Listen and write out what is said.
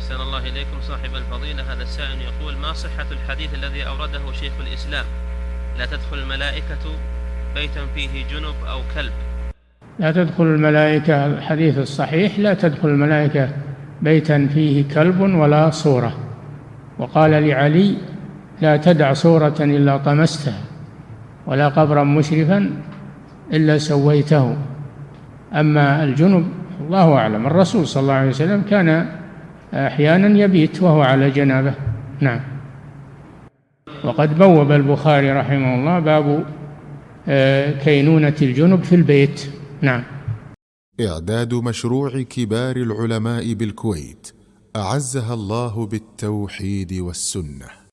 أحسن الله إليكم صاحب الفضيلة. هذا السائل يقول: ما صحة الحديث الذي أورده شيخ الإسلام لا تدخل الملائكة بيتا فيه جنب أو كلب؟ لا تدخل الملائكة، الحديث الصحيح: لا تدخل الملائكة بيتا فيه كلب ولا صورة. وقال لعلي: لا تدع صورة إلا طمستها، ولا قبرا مشرفا إلا سويته. أما الجنب الله أعلم. الرسول صلى الله عليه وسلم كان أحيانا يبيت وهو على جنابه. نعم. وقد بوب البخاري رحمه الله باب كينونة الجنب في البيت. نعم. إعداد مشروع كبار العلماء بالكويت أعزها الله بالتوحيد والسنة.